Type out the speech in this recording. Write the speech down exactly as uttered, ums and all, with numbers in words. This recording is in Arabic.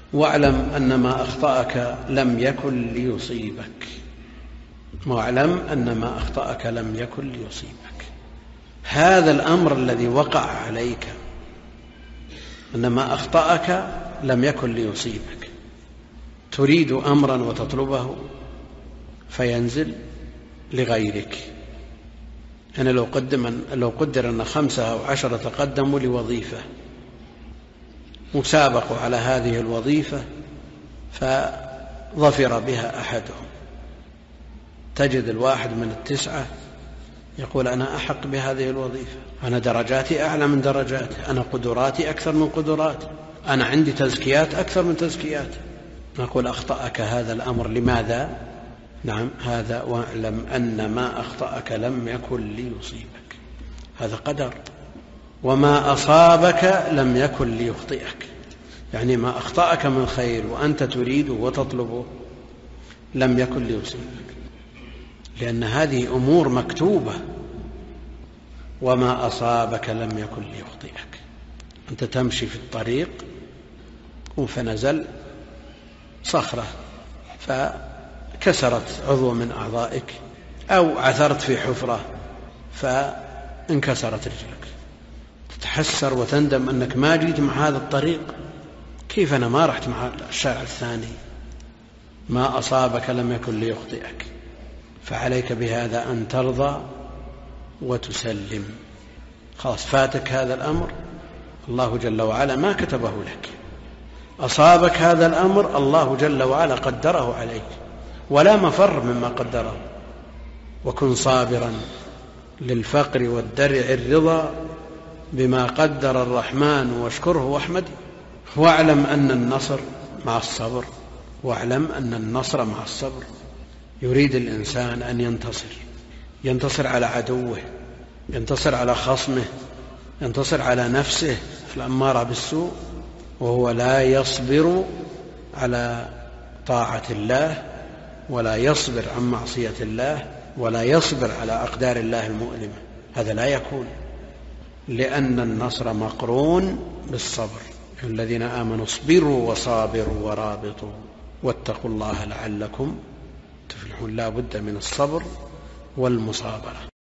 واعلم أن ما أخطأك لم يكن ليصيبك. واعلم أن ما أخطأك لم يكن ليصيبك. هذا الأمر الذي وقع عليك أن ما أخطأك لم يكن ليصيبك، تريد أمرا وتطلبه فينزل لغيرك. يعني لو قدم لو قدر أن خمسة أو عشرة تقدموا لوظيفة مسابقوا على هذه الوظيفة فظفر بها أحدهم، تجد الواحد من التسعة يقول أنا أحق بهذه الوظيفة، أنا درجاتي أعلى من درجاته، أنا قدراتي أكثر من قدراته، أنا عندي تزكيات أكثر من تزكياته. نقول أخطأك هذا الأمر. لماذا؟ نعم، هذا واعلم أن ما أخطأك لم يكن ليصيبك، هذا قدر. وما أصابك لم يكن ليخطئك، يعني ما أخطأك من خير وأنت تريد وتطلبه لم يكن ليصيبك، لأن هذه أمور مكتوبة. وما أصابك لم يكن ليخطئك. أنت تمشي في الطريق فنزل صخرة فكسرت عضو من أعضائك، أو عثرت في حفرة فانكسرت رجلك، تتحسر وتندم أنك ما جيت مع هذا الطريق، كيف أنا ما رحت مع الشارع الثاني. ما أصابك لم يكن ليخطئك، فعليك بهذا أن ترضى وتسلم. خلاص، فاتك هذا الأمر، الله جل وعلا ما كتبه لك. أصابك هذا الأمر، الله جل وعلا قدره عليك، ولا مفر مما قدره. وكن صابرا للفقر والدرع الرضا بما قدر الرحمن واشكره واحمده. واعلم أن النصر مع الصبر، واعلم أن النصر مع الصبر. يريد الإنسان أن ينتصر، ينتصر على عدوه، ينتصر على خصمه، ينتصر على نفسه الأمارة بالسوء، وهو لا يصبر على طاعة الله، ولا يصبر عن معصية الله، ولا يصبر على أقدار الله المؤلمة. هذا لا يكون، لأن النصر مقرون بالصبر. الذين آمنوا اصبروا وصابروا ورابطوا واتقوا الله لعلكم تفلحون. لا بد من الصبر والمصابرة.